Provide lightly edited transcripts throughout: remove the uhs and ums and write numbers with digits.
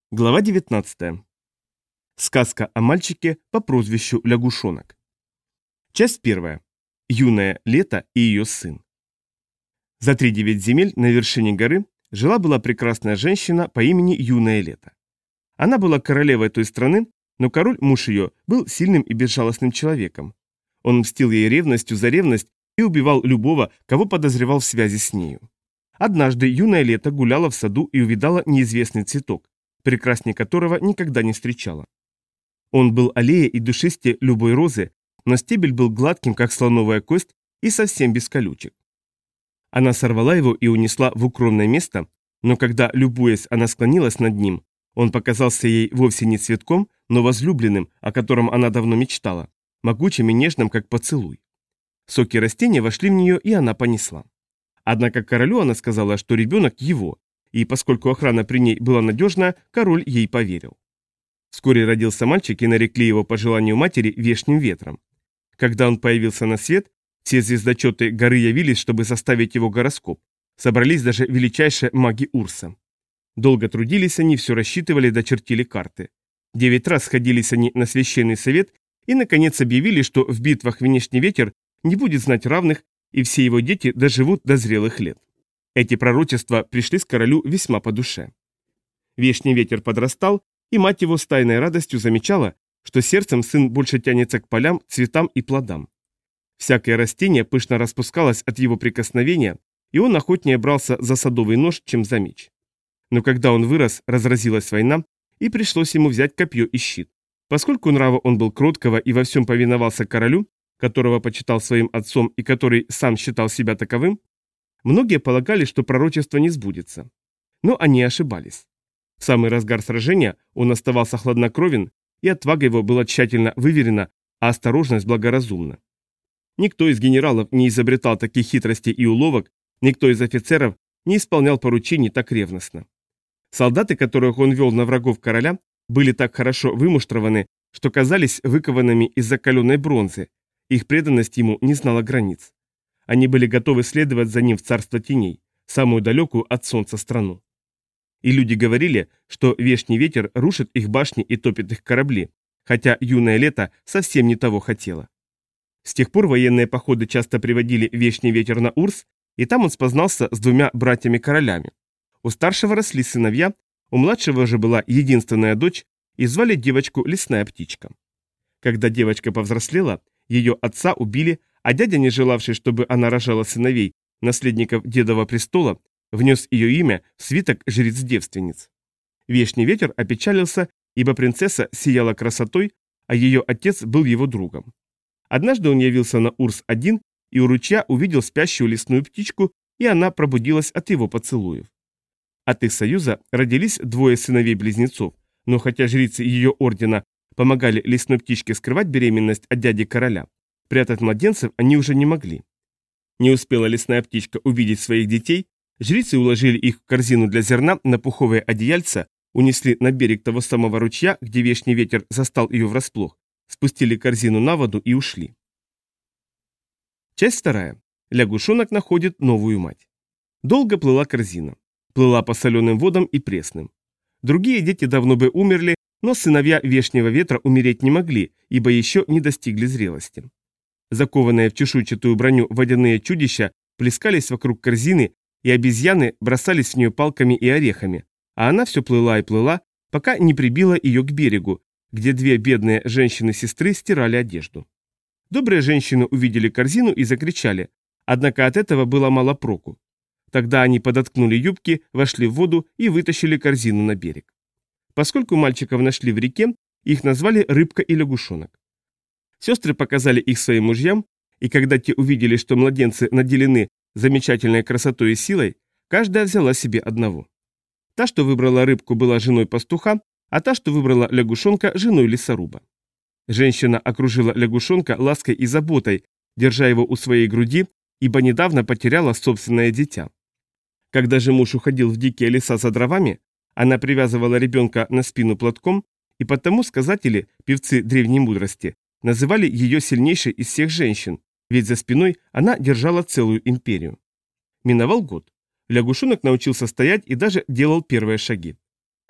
Глава 19. Сказка о мальчике по прозвищу Лягушонок. Часть 1. Юное лето и ее сын. За 3-9 земель на вершине горы жила-была прекрасная женщина по имени Юное лето. Она была королевой той страны, но король, муж ее, был сильным и безжалостным человеком. Он мстил ей ревностью за ревность и убивал любого, кого подозревал в связи с нею. Однажды Юное лето гуляла в саду и увидала неизвестный цветок, прекрасней которого никогда не встречала. Он был аллее и душистее любой розы, но стебель был гладким, как слоновая кость, и совсем без колючек. Она сорвала его и унесла в укромное место, но когда, любуясь, она склонилась над ним, он показался ей вовсе не цветком, но возлюбленным, о котором она давно мечтала, могучим и нежным, как поцелуй. Соки растения вошли в нее, и она понесла. Однако королю она сказала, что ребенок его, и поскольку охрана при ней была надежная, король ей поверил. Вскоре родился мальчик, и нарекли его по желанию матери Вешним ветром. Когда он появился на свет, все звездочеты горы явились, чтобы составить его гороскоп. Собрались даже величайшие маги Урса. Долго трудились они, все рассчитывали, дочертили карты. 9 раз сходились они на священный совет и, наконец, объявили, что в битвах Внешний ветер не будет знать равных, и все его дети доживут до зрелых лет. Эти пророчества пришли с королю весьма по душе. Вешний ветер подрастал, и мать его с тайной радостью замечала, что сердцем сын больше тянется к полям, цветам и плодам. Всякое растение пышно распускалось от его прикосновения, и он охотнее брался за садовый нож, чем за меч. Но когда он вырос, разразилась война, и пришлось ему взять копье и щит. Поскольку нрава он был кроткого и во всем повиновался королю, которого почитал своим отцом и который сам считал себя таковым, многие полагали, что пророчество не сбудется. Но они ошибались. В самый разгар сражения он оставался хладнокровен, и отвага его была тщательно выверена, а осторожность благоразумна. Никто из генералов не изобретал таких хитростей и уловок, никто из офицеров не исполнял поручений так ревностно. Солдаты, которых он вел на врагов короля, были так хорошо вымуштрованы, что казались выкованными из закаленной бронзы, их преданность ему не знала границ. Они были готовы следовать за ним в царство теней, самую далекую от солнца страну. И люди говорили, что Вешний ветер рушит их башни и топит их корабли, хотя Юное лето совсем не того хотело. С тех пор военные походы часто приводили Вешний ветер на Урс, и там он спознался с 2 братьями-королями. У старшего росли сыновья, у младшего же была единственная дочь, и звали девочку Лесная птичка. Когда девочка повзрослела, ее отца убили, а дядя, не желавший, чтобы она рожала сыновей, наследников дедова престола, внес ее имя в свиток жриц-девственниц. Вешний ветер опечалился, ибо принцесса сияла красотой, а ее отец был его другом. Однажды он явился на Урс один и у ручья увидел спящую лесную птичку, и она пробудилась от его поцелуев. От их союза родились 2 сыновей-близнецов, но хотя жрицы ее ордена помогали лесной птичке скрывать беременность от дяди короля, прятать младенцев они уже не могли. Не успела лесная птичка увидеть своих детей, жрицы уложили их в корзину для зерна на пуховые одеяльца, унесли на берег того самого ручья, где Вешний ветер застал ее врасплох, спустили корзину на воду и ушли. Часть 2. Лягушонок находит новую мать. Долго плыла корзина. Плыла по соленым водам и пресным. Другие дети давно бы умерли, но сыновья Вешнего ветра умереть не могли, ибо еще не достигли зрелости. Закованные в чешуйчатую броню водяные чудища плескались вокруг корзины, и обезьяны бросались в нее палками и орехами, а она все плыла и плыла, пока не прибила ее к берегу, где 2 бедные женщины-сестры стирали одежду. Добрые женщины увидели корзину и закричали, однако от этого было мало проку. Тогда они подоткнули юбки, вошли в воду и вытащили корзину на берег. Поскольку мальчиков нашли в реке, их назвали Рыбка и Лягушонок. Сестры показали их своим мужьям, и когда те увидели, что младенцы наделены замечательной красотой и силой, каждая взяла себе одного. Та, что выбрала Рыбку, была женой пастуха, а та, что выбрала Лягушонка, женой лесоруба. Женщина окружила Лягушонка лаской и заботой, держа его у своей груди, ибо недавно потеряла собственное дитя. Когда же муж уходил в дикие леса за дровами, она привязывала ребенка на спину платком, и потому сказатели, певцы древней мудрости, называли ее сильнейшей из всех женщин, ведь за спиной она держала целую империю. Миновал год. Лягушонок научился стоять и даже делал первые шаги.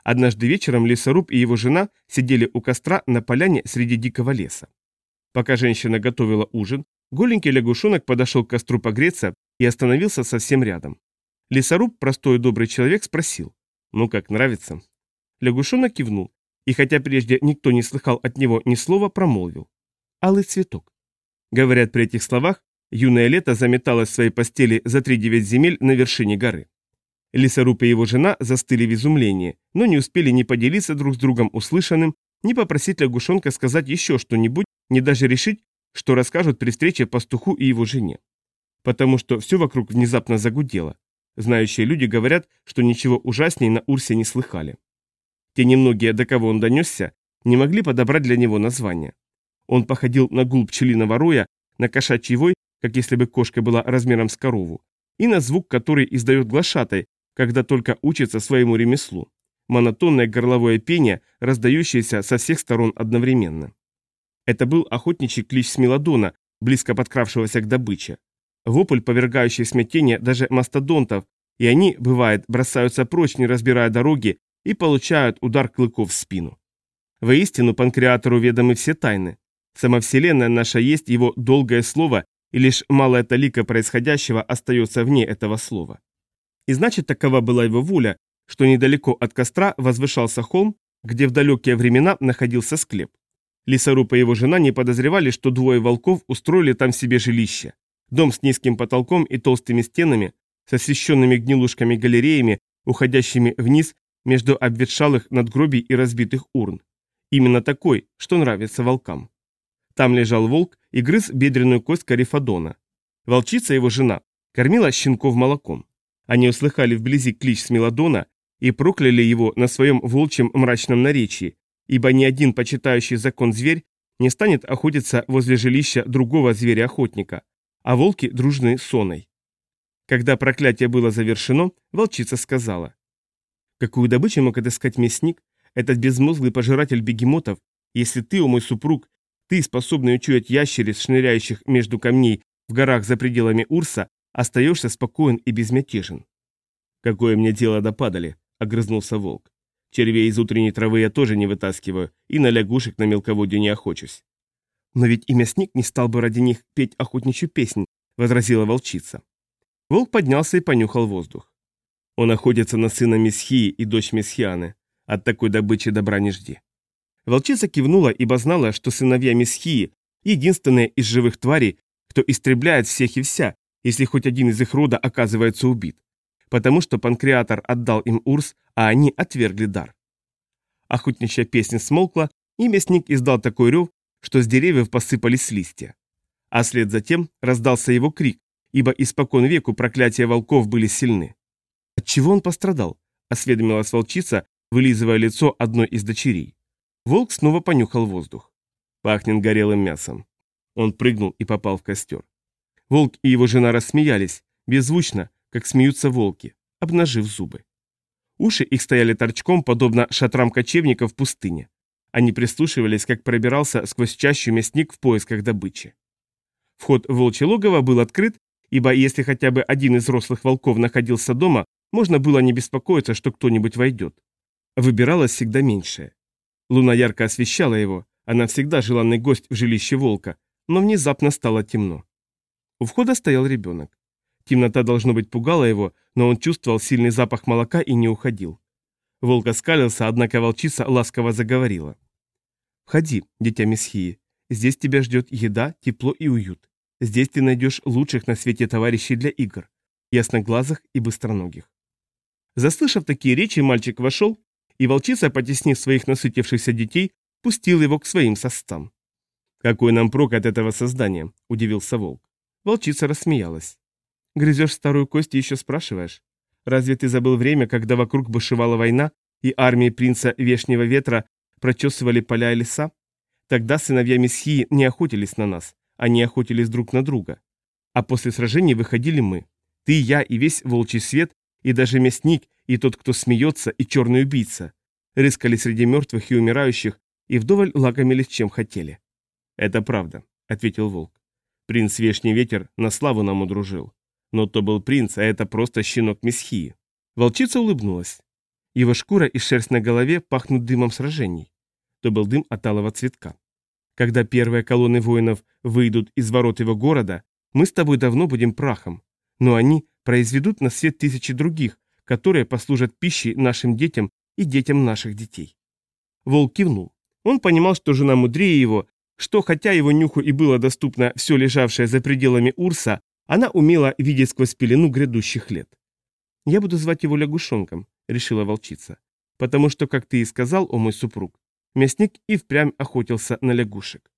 Однажды вечером лесоруб и его жена сидели у костра на поляне среди дикого леса. Пока женщина готовила ужин, голенький лягушонок подошел к костру погреться и остановился совсем рядом. Лесоруб, простой и добрый человек, спросил: «Ну как, нравится?» Лягушонок кивнул, и хотя прежде никто не слыхал от него ни слова, промолвил: «Алый цветок». Говорят, при этих словах юное лето заметалось в своей постели за 3-9 земель на вершине горы. Лесоруб и его жена застыли в изумлении, но не успели ни поделиться друг с другом услышанным, ни попросить лягушонка сказать еще что-нибудь, ни даже решить, что расскажут при встрече пастуху и его жене. Потому что все вокруг внезапно загудело. Знающие люди говорят, что ничего ужасней на Урсе не слыхали. Те немногие, до кого он донесся, не могли подобрать для него название. Он походил на гул пчелиного роя, на кошачий вой, как если бы кошка была размером с корову, и на звук, который издает глашатай, когда только учится своему ремеслу. Монотонное горловое пение, раздающееся со всех сторон одновременно. Это был охотничий клич смелодона, близко подкравшегося к добыче. Вопль, повергающий в смятение даже мастодонтов, и они, бывает, бросаются прочь, не разбирая дороги, и получают удар клыков в спину. Воистину, панкреатору ведомы все тайны. Сама Вселенная наша есть его долгое слово, и лишь малая талика происходящего остается вне этого слова. И значит, такова была его воля, что недалеко от костра возвышался холм, где в далекие времена находился склеп. Лесоруб и его жена не подозревали, что двое волков устроили там себе жилище. Дом с низким потолком и толстыми стенами, с освещенными гнилушками галереями, уходящими вниз между обветшалых надгробий и разбитых урн. Именно такой, что нравится волкам. Там лежал волк и грыз бедренную кость Карифадона. Волчица, его жена, кормила щенков молоком. Они услыхали вблизи клич Смелодона и прокляли его на своем волчьем мрачном наречии, ибо ни один почитающий закон зверь не станет охотиться возле жилища другого зверя-охотника, а волки дружны соной. Когда проклятие было завершено, волчица сказала: «Какую добычу мог отыскать мясник, этот безмозглый пожиратель бегемотов, если ты, о мой супруг, ты, способный учуять ящериц, шныряющих между камней в горах за пределами Урса, остаешься спокоен и безмятежен?» «Какое мне дело до падали?» — огрызнулся волк. «Червей из утренней травы я тоже не вытаскиваю, и на лягушек на мелководье не охочусь». «Но ведь и мясник не стал бы ради них петь охотничью песнь», — возразила волчица. Волк поднялся и понюхал воздух. «Он охотится на сына Месхии и дочь Месхианы. От такой добычи добра не жди». Волчица кивнула, ибо знала, что сыновья Месхии — единственные из живых тварей, кто истребляет всех и вся, если хоть один из их рода оказывается убит. Потому что панкреатор отдал им Урс, а они отвергли дар. Охотничья песня смолкла, и мясник издал такой рев, что с деревьев посыпались листья. А вслед за тем раздался его крик, ибо испокон веку проклятия волков были сильны. «Отчего он пострадал?» — осведомилась волчица, вылизывая лицо одной из дочерей. Волк снова понюхал воздух. «Пахнет горелым мясом». Он прыгнул и попал в костер. Волк и его жена рассмеялись, беззвучно, как смеются волки, обнажив зубы. Уши их стояли торчком, подобно шатрам кочевников в пустыне. Они прислушивались, как пробирался сквозь чащу мясник в поисках добычи. Вход в волчье логово был открыт, ибо если хотя бы один из взрослых волков находился дома, можно было не беспокоиться, что кто-нибудь войдет. Выбиралось всегда меньшее. Луна ярко освещала его, она всегда желанный гость в жилище волка, но внезапно стало темно. У входа стоял ребенок. Темнота, должно быть, пугала его, но он чувствовал сильный запах молока и не уходил. Волк оскалился, однако волчица ласково заговорила. «Входи, дитя Месхии, здесь тебя ждет еда, тепло и уют. Здесь ты найдешь лучших на свете товарищей для игр, ясноглазых и быстроногих». Заслышав такие речи, мальчик вошел, и волчица, потеснив своих насытившихся детей, пустил его к своим сосцам. «Какой нам прок от этого создания?» – удивился волк. Волчица рассмеялась. «Грызешь старую кость и еще спрашиваешь? Разве ты забыл время, когда вокруг бушевала война, и армии принца Вешнего Ветра прочесывали поля и леса? Тогда сыновья Месхии не охотились на нас, они охотились друг на друга. А после сражений выходили мы. Ты, я и весь волчий свет, и даже мясник, и тот, кто смеется, и черный убийца. Рыскали среди мертвых и умирающих, и вдоволь лакомились чем хотели». «Это правда», — ответил волк. «Принц Вешний Ветер на славу нам удружил. Но то был принц, а это просто щенок Месхии». Волчица улыбнулась. Его шкура и шерсть на голове пахнут дымом сражений. То был дым от алого цветка. Когда первые колонны воинов выйдут из ворот его города, мы с тобой давно будем прахом. Но они произведут на свет тысячи других, которые послужат пищей нашим детям и детям наших детей. Волк кивнул. Он понимал, что жена мудрее его, что, хотя его нюху и было доступно все лежавшее за пределами Урса, она умела видеть сквозь пелену грядущих лет. «Я буду звать его лягушонком», — решила волчица. «Потому что, как ты и сказал, о мой супруг, мясник и впрямь охотился на лягушек».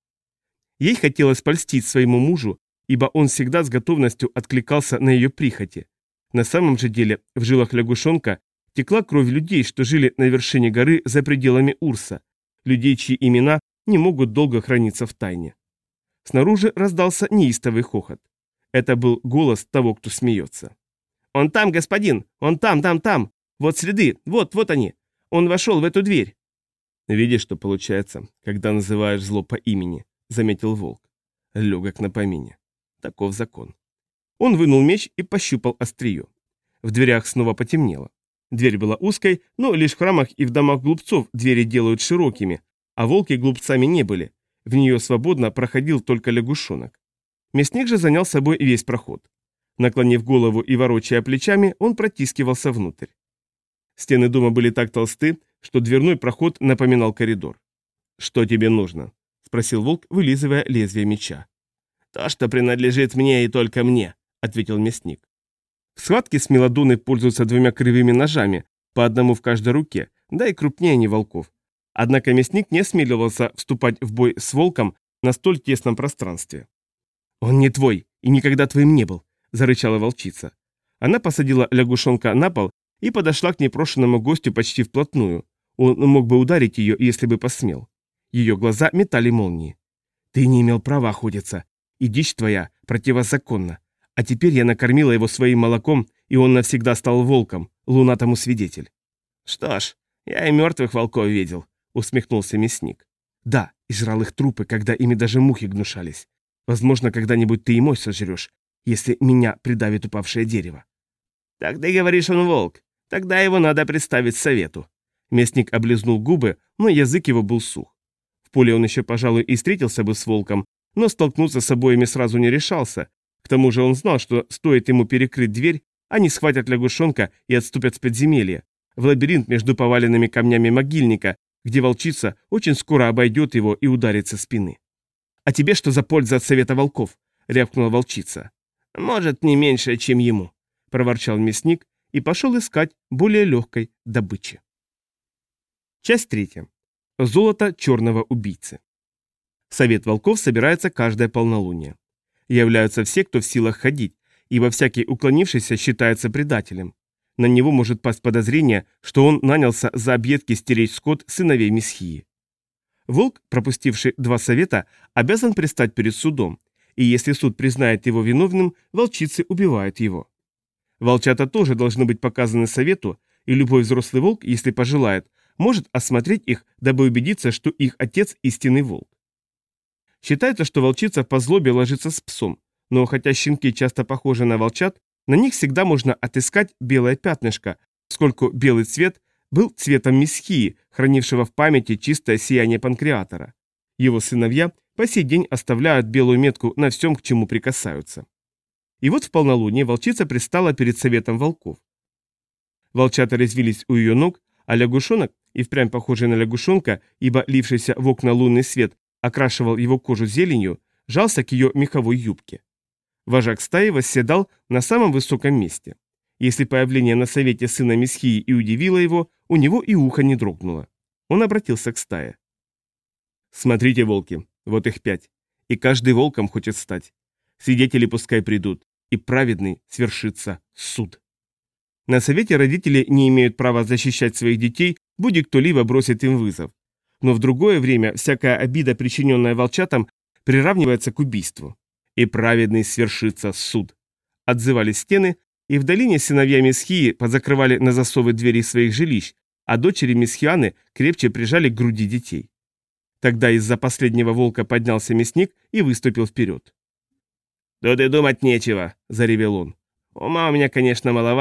Ей хотелось польстить своему мужу, ибо он всегда с готовностью откликался на ее прихоти. На самом же деле в жилах лягушонка текла кровь людей, что жили на вершине горы за пределами Урса, людей, чьи имена не могут долго храниться в тайне. Снаружи раздался неистовый хохот. Это был голос того, кто смеется. «Он там, господин! Он там! Вот следы! Вот они! Он вошел в эту дверь!» «Видишь, что получается, когда называешь зло по имени», — заметил волк. Легок на помине. Таков закон. Он вынул меч и пощупал острие. В дверях снова потемнело. Дверь была узкой, но лишь в храмах и в домах глупцов двери делают широкими, а волки глупцами не были. В нее свободно проходил только лягушонок. Мясник же занял собой весь проход. Наклонив голову и ворочая плечами, он протискивался внутрь. Стены дома были так толсты, что дверной проход напоминал коридор. «Что тебе нужно?» – спросил волк, вылизывая лезвие меча. «То, что принадлежит мне и только мне», – ответил мясник. В схватке с мелодоной пользуются двумя кривыми ножами, по одному в каждой руке, да и крупнее они волков. Однако мясник не осмеливался вступать в бой с волком на столь тесном пространстве. «Он не твой и никогда твоим не был», – зарычала волчица. Она посадила лягушонка на пол и подошла к непрошенному гостю почти вплотную. Он мог бы ударить ее, если бы посмел. Ее глаза метали молнии. «Ты не имел права охотиться, и дичь твоя противозаконна. А теперь я накормила его своим молоком, и он навсегда стал волком, луна тому свидетель». «Что ж, я и мертвых волков видел», — усмехнулся мясник. «Да, и жрал их трупы, когда ими даже мухи гнушались. Возможно, когда-нибудь ты и мой сожрешь, если меня придавит упавшее дерево». «Так ты говоришь, он волк. Тогда его надо представить совету». Мясник облизнул губы, но язык его был сух. В поле он еще, пожалуй, и встретился бы с волком, но столкнуться с обоими сразу не решался. К тому же он знал, что стоит ему перекрыть дверь, они схватят лягушонка и отступят в подземелье, в лабиринт между поваленными камнями могильника, где волчица очень скоро обойдет его и ударит со спины. «А тебе что за польза от совета волков?» — рявкнула волчица. «Может, не меньше, чем ему», — проворчал мясник и пошел искать более легкой добычи. Часть 3. Золото черного убийцы. Совет волков собирается каждое полнолуние. Являются все, кто в силах ходить, ибо всякий уклонившийся считается предателем. На него может пасть подозрение, что он нанялся за объедки стеречь скот сыновей Месхии. Волк, пропустивший 2 совета, обязан предстать перед судом, и если суд признает его виновным, волчицы убивают его. Волчата тоже должны быть показаны совету, и любой взрослый волк, если пожелает, может осмотреть их, дабы убедиться, что их отец истинный волк. Считается, что волчица по злобе ложится с псом, но хотя щенки часто похожи на волчат, на них всегда можно отыскать белое пятнышко, поскольку белый цвет был цветом Месхии, хранившего в памяти чистое сияние панкреатора. Его сыновья по сей день оставляют белую метку на всем, к чему прикасаются. И вот в полнолуние волчица предстала перед советом волков. Волчата резвились у ее ног, а лягушонок, и впрямь похожий на лягушонка, ибо лившийся в окна лунный свет окрашивал его кожу зеленью, жался к ее меховой юбке. Вожак стаи восседал на самом высоком месте. Если появление на совете сына Месхии и удивило его, у него и ухо не дрогнуло. Он обратился к стае. «Смотрите, волки, вот их 5, и каждый волком хочет стать. Свидетели пускай придут, и праведный свершится суд». На совете родители не имеют права защищать своих детей, будь кто-либо бросит им вызов. Но в другое время всякая обида, причиненная волчатам, приравнивается к убийству. «И праведный свершится суд», — отзывались стены, и в долине сыновья Месхии позакрывали на засовы двери своих жилищ, а дочери Месхианы крепче прижали к груди детей. Тогда из-за последнего волка поднялся мясник и выступил вперед. «Тут и думать нечего», — заревел он. «Ума у меня, конечно, маловато,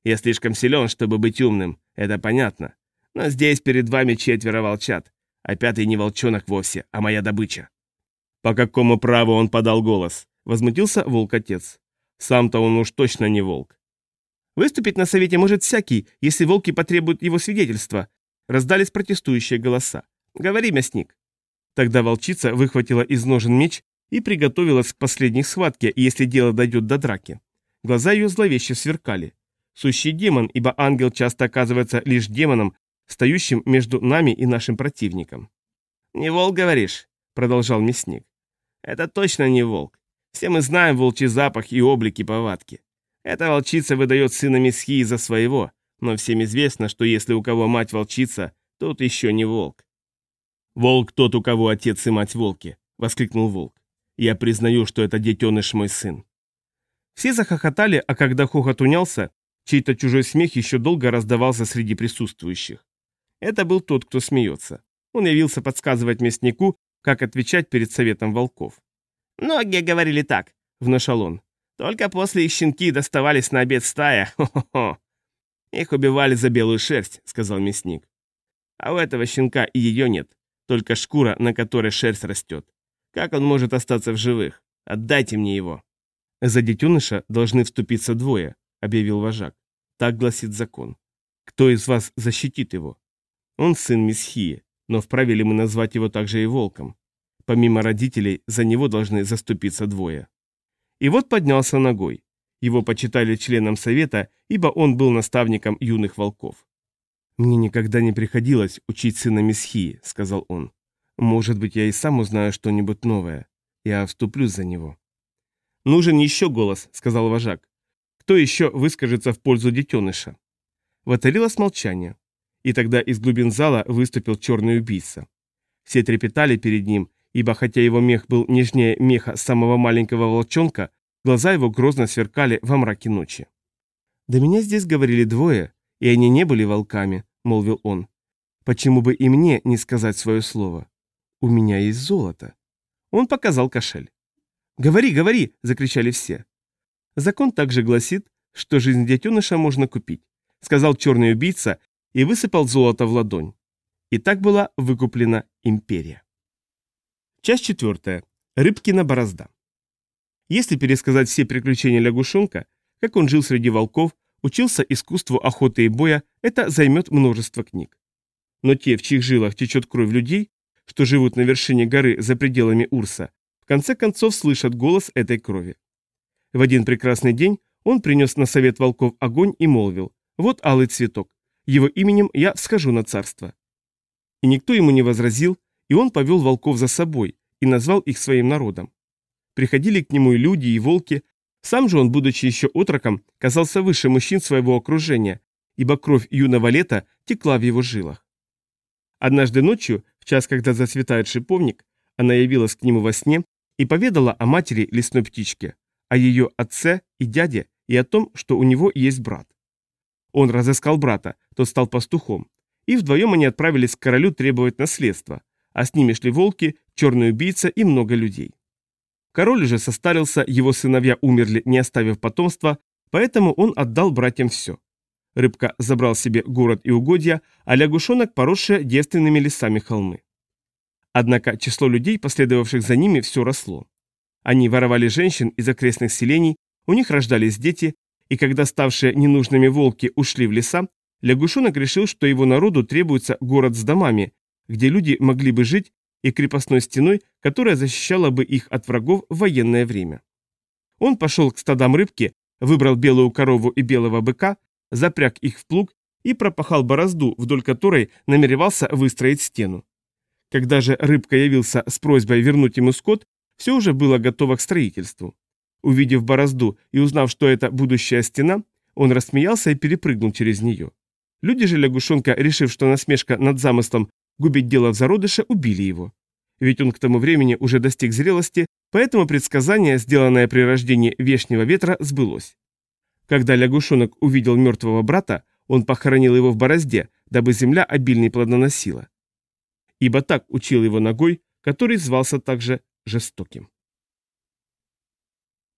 Я слишком силен, чтобы быть умным, это понятно. Но здесь перед вами 4 волчат, а 5-й не волчонок вовсе, а моя добыча». «По какому праву он подал голос?» — возмутился волк-отец. «Сам-то он уж точно не волк». «Выступить на совете может всякий, если волки потребуют его свидетельства», — раздались протестующие голоса. «Говори, мясник». Тогда волчица выхватила из ножен меч и приготовилась к последней схватке, если дело дойдет до драки. Глаза ее зловеще сверкали. Сущий демон, ибо ангел часто оказывается лишь демоном, стоящим между нами и нашим противником. «Не волк, говоришь?» — продолжал мясник. «Это точно не волк. Все мы знаем волчий запах и облик и повадки. Эта волчица выдает сына Месхии за своего, но всем известно, что если у кого мать волчица, тот еще не волк». «Волк тот, у кого отец и мать волки», — воскликнул волк. «Я признаю, что это детеныш мой сын». Все захохотали, а когда хохот унялся, чей-то чужой смех еще долго раздавался среди присутствующих. Это был тот, кто смеется. Он явился подсказывать мяснику, как отвечать перед советом волков. «Многие говорили так», — внушал он. «Только после их щенки доставались на обед стая. Хо-хо-хо». «Их убивали за белую шерсть», — сказал мясник. «А у этого щенка и ее нет, только шкура, на которой шерсть растет. Как он может остаться в живых? Отдайте мне его». «За детеныша должны вступиться 2, объявил вожак. «Так гласит закон. Кто из вас защитит его? Он сын Месхии, но вправе ли мы назвать его также и волком? Помимо родителей, за него должны заступиться 2. И вот поднялся ногой. Его почитали членом совета, ибо он был наставником юных волков. «Мне никогда не приходилось учить сына Месхии», — сказал он. «Может быть, я и сам узнаю что-нибудь новое. Я вступлюсь за него». «Нужен еще голос», — сказал вожак. «Кто еще выскажется в пользу детеныша?» Воцарилось молчание. И тогда из глубин зала выступил черный убийца. Все трепетали перед ним, ибо хотя его мех был нежнее меха самого маленького волчонка, глаза его грозно сверкали во мраке ночи. «До меня здесь говорили 2, и они не были волками», — молвил он. «Почему бы и мне не сказать свое слово? У меня есть золото». Он показал кошель. «Говори, говори!» — закричали все. «Закон также гласит, что жизнь детеныша можно купить», — сказал черный убийца и высыпал золото в ладонь. И так была выкуплена империя. Часть 4. Рыбкина борозда. Если пересказать все приключения лягушонка, как он жил среди волков, учился искусству охоты и боя, это займет множество книг. Но те, в чьих жилах течет кровь людей, что живут на вершине горы за пределами Урса, в конце концов слышат голос этой крови. В один прекрасный день он принес на совет волков огонь и молвил: «Вот алый цветок, его именем я всхожу на царство». И никто ему не возразил, и он повел волков за собой и назвал их своим народом. Приходили к нему и люди, и волки. Сам же он, будучи еще отроком, казался выше мужчин своего окружения, ибо кровь юного лета текла в его жилах. Однажды ночью, в час, когда зацветает шиповник, она явилась к нему во сне и поведала о матери лесной птички, о ее отце и дяде и о том, что у него есть брат. Он разыскал брата, тот стал пастухом, и вдвоем они отправились к королю требовать наследства, а с ними шли волки, черный убийца и много людей. Король уже состарился, его сыновья умерли, не оставив потомства, поэтому он отдал братьям все. Рыбка забрал себе город и угодья, а лягушонок поросшие девственными лесами холмы. Однако число людей, последовавших за ними, все росло. Они воровали женщин из окрестных селений, у них рождались дети, и когда ставшие ненужными волки ушли в леса, лягушонок решил, что его народу требуется город с домами, где люди могли бы жить, и крепостной стеной, которая защищала бы их от врагов в военное время. Он пошел к стадам рыбки, выбрал белую корову и белого быка, запряг их в плуг и пропахал борозду, вдоль которой намеревался выстроить стену. Когда же рыбка явился с просьбой вернуть ему скот, все уже было готово к строительству. Увидев борозду и узнав, что это будущая стена, он рассмеялся и перепрыгнул через нее. Люди же лягушонка, решив, что насмешка над замыслом губить дело в зародыше, убили его. Ведь он к тому времени уже достиг зрелости, поэтому предсказание, сделанное при рождении вешнего ветра, сбылось. Когда лягушонок увидел мертвого брата, он похоронил его в борозде, дабы земля обильней плодоносила. Ибо так учил его ногой, который звался также жестоким.